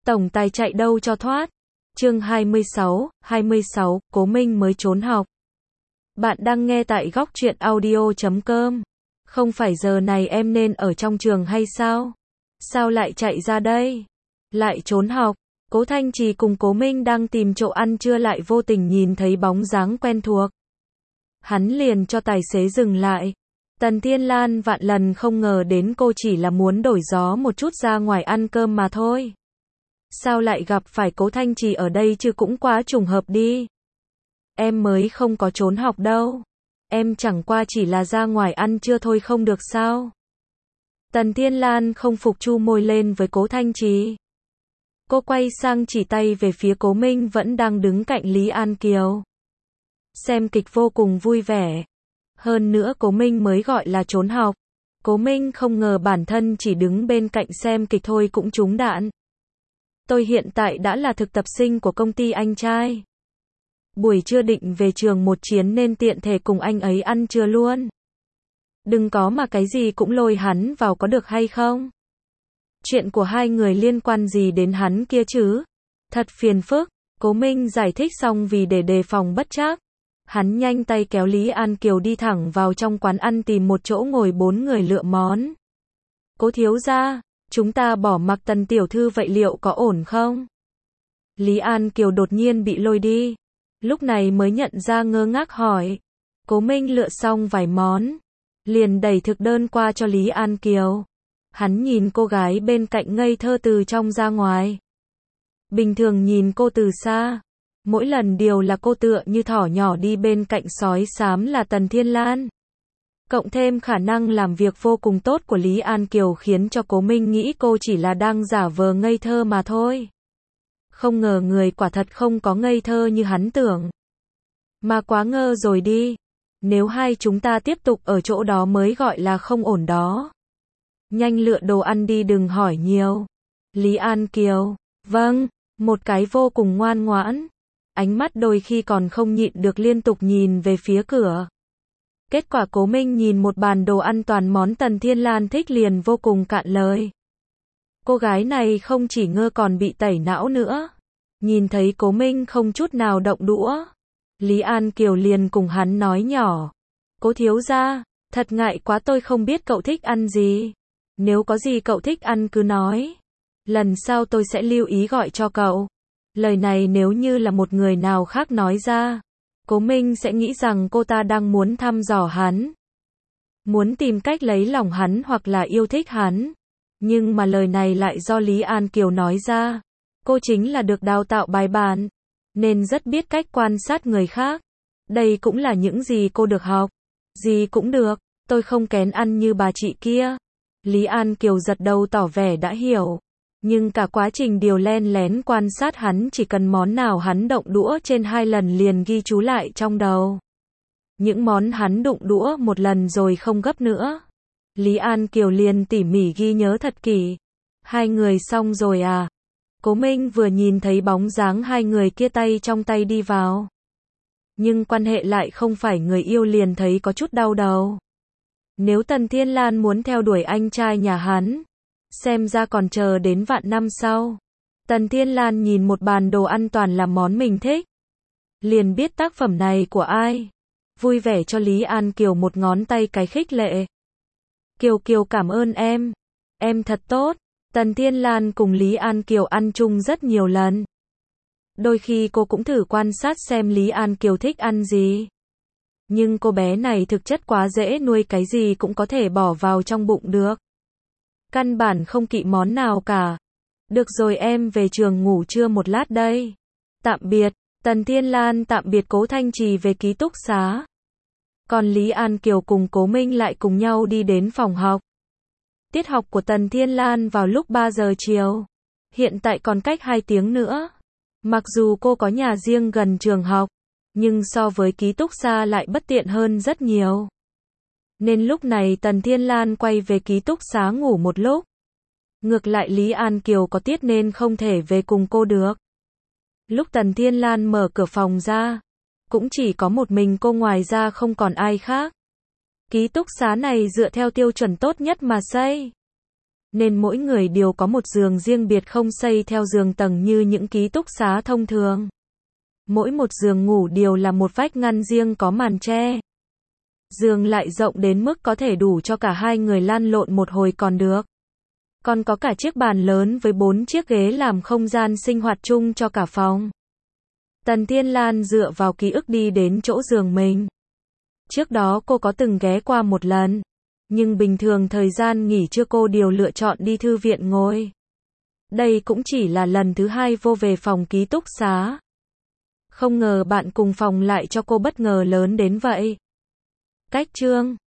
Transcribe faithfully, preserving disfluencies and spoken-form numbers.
Tổng tài chạy đâu cho thoát. Chương hai mươi sáu, hai mươi sáu, Cố Minh mới trốn học. Bạn đang nghe tại góc truyện audio chấm com. Không phải giờ này em nên ở trong trường hay sao? Sao lại chạy ra đây? Lại trốn học. Cố Thanh Trì cùng Cố Minh đang tìm chỗ ăn trưa lại vô tình nhìn thấy bóng dáng quen thuộc. Hắn liền cho tài xế dừng lại. Tần Thiên Lan vạn lần không ngờ đến cô chỉ là muốn đổi gió một chút ra ngoài ăn cơm mà thôi. Sao lại gặp phải Cố Thanh Trì ở đây chứ, cũng quá trùng hợp đi. Em mới không có trốn học đâu. Em chẳng qua chỉ là ra ngoài ăn trưa thôi, không được sao? Tần Thiên Lan không phục chu môi lên với Cố Thanh Trì. Cô quay sang chỉ tay về phía Cố Minh vẫn đang đứng cạnh Lý An Kiều. Xem kịch vô cùng vui vẻ. Hơn nữa Cố Minh mới gọi là trốn học. Cố Minh không ngờ bản thân chỉ đứng bên cạnh xem kịch thôi cũng trúng đạn. Tôi hiện tại đã là thực tập sinh của công ty anh trai. Buổi trưa định về trường một chuyến nên tiện thể cùng anh ấy ăn trưa luôn. Đừng có mà cái gì cũng lôi hắn vào có được hay không? Chuyện của hai người liên quan gì đến hắn kia chứ? Thật phiền phức. Cố Minh giải thích xong vì để đề phòng bất trắc. Hắn nhanh tay kéo Lý An Kiều đi thẳng vào trong quán ăn tìm một chỗ ngồi bốn người lựa món. Cố thiếu gia, chúng ta bỏ mặc Tần tiểu thư vậy liệu có ổn không? Lý An Kiều đột nhiên bị lôi đi. Lúc này mới nhận ra ngơ ngác hỏi. Cố Minh lựa xong vài món. Liền đẩy thực đơn qua cho Lý An Kiều. Hắn nhìn cô gái bên cạnh ngây thơ từ trong ra ngoài. Bình thường nhìn cô từ xa. Mỗi lần điều là cô tựa như thỏ nhỏ đi bên cạnh sói xám là Tần Thiên Lan. Cộng thêm khả năng làm việc vô cùng tốt của Lý An Kiều khiến cho Cố Minh nghĩ cô chỉ là đang giả vờ ngây thơ mà thôi. Không ngờ người quả thật không có ngây thơ như hắn tưởng. Mà quá ngơ rồi đi. Nếu hai chúng ta tiếp tục ở chỗ đó mới gọi là không ổn đó. Nhanh lựa đồ ăn đi, đừng hỏi nhiều. Lý An Kiều, vâng, một cái vô cùng ngoan ngoãn. Ánh mắt đôi khi còn không nhịn được liên tục nhìn về phía cửa. Kết quả Cố Minh nhìn một bàn đồ ăn toàn món Tần Thiên Lan thích liền vô cùng cạn lời. Cô gái này không chỉ ngơ còn bị tẩy não nữa. Nhìn thấy Cố Minh không chút nào động đũa. Lý An Kiều liền cùng hắn nói nhỏ. Cố thiếu gia, thật ngại quá, tôi không biết cậu thích ăn gì. Nếu có gì cậu thích ăn cứ nói. Lần sau tôi sẽ lưu ý gọi cho cậu. Lời này nếu như là một người nào khác nói ra, Cố Minh sẽ nghĩ rằng cô ta đang muốn thăm dò hắn. Muốn tìm cách lấy lòng hắn hoặc là yêu thích hắn. Nhưng mà lời này lại do Lý An Kiều nói ra. Cô chính là được đào tạo bài bản, nên rất biết cách quan sát người khác. Đây cũng là những gì cô được học. Gì cũng được, tôi không kén ăn như bà chị kia. Lý An Kiều giật đầu tỏ vẻ đã hiểu. Nhưng cả quá trình điều len lén quan sát hắn, chỉ cần món nào hắn động đũa trên hai lần liền ghi chú lại trong đầu. Những món hắn đụng đũa một lần rồi không gấp nữa. Lý An Kiều liền tỉ mỉ ghi nhớ thật kỹ. Hai người xong rồi à? Cố Minh vừa nhìn thấy bóng dáng hai người kia tay trong tay đi vào. Nhưng quan hệ lại không phải người yêu liền thấy có chút đau đầu. Nếu Tần Thiên Lan muốn theo đuổi anh trai nhà hắn, xem ra còn chờ đến vạn năm sau. Tần Thiên Lan nhìn một bàn đồ ăn toàn là món mình thích. Liền biết tác phẩm này của ai. Vui vẻ cho Lý An Kiều một ngón tay cái khích lệ. Kiều Kiều cảm ơn em. Em thật tốt. Tần Thiên Lan cùng Lý An Kiều ăn chung rất nhiều lần. Đôi khi cô cũng thử quan sát xem Lý An Kiều thích ăn gì. Nhưng cô bé này thực chất quá dễ nuôi, cái gì cũng có thể bỏ vào trong bụng được. Căn bản không kỵ món nào cả. Được rồi, em về trường ngủ trưa một lát đây. Tạm biệt. Tần Thiên Lan tạm biệt Cố Thanh Trì về ký túc xá. Còn Lý An Kiều cùng Cố Minh lại cùng nhau đi đến phòng học. Tiết học của Tần Thiên Lan vào lúc ba giờ chiều. Hiện tại còn cách hai tiếng nữa. Mặc dù cô có nhà riêng gần trường học, nhưng so với ký túc xá lại bất tiện hơn rất nhiều. Nên lúc này Tần Thiên Lan quay về ký túc xá ngủ một lúc. Ngược lại Lý An Kiều có tiết nên không thể về cùng cô được. Lúc Tần Thiên Lan mở cửa phòng ra, cũng chỉ có một mình cô, ngoài ra không còn ai khác. Ký túc xá này dựa theo tiêu chuẩn tốt nhất mà xây. nên mỗi người đều có một giường riêng biệt không xây theo giường tầng như những ký túc xá thông thường. Mỗi một giường ngủ đều là một vách ngăn riêng có màn che. Giường lại rộng đến mức có thể đủ cho cả hai người lăn lộn một hồi còn được. Còn có cả chiếc bàn lớn với bốn chiếc ghế làm không gian sinh hoạt chung cho cả phòng. Tần Thiên Lan dựa vào ký ức đi đến chỗ giường mình. Trước đó cô có từng ghé qua một lần, nhưng bình thường thời gian nghỉ trưa cô đều lựa chọn đi thư viện ngồi. Đây cũng chỉ là lần thứ hai vô về phòng ký túc xá. Không ngờ bạn cùng phòng lại cho cô bất ngờ lớn đến vậy. Cách chương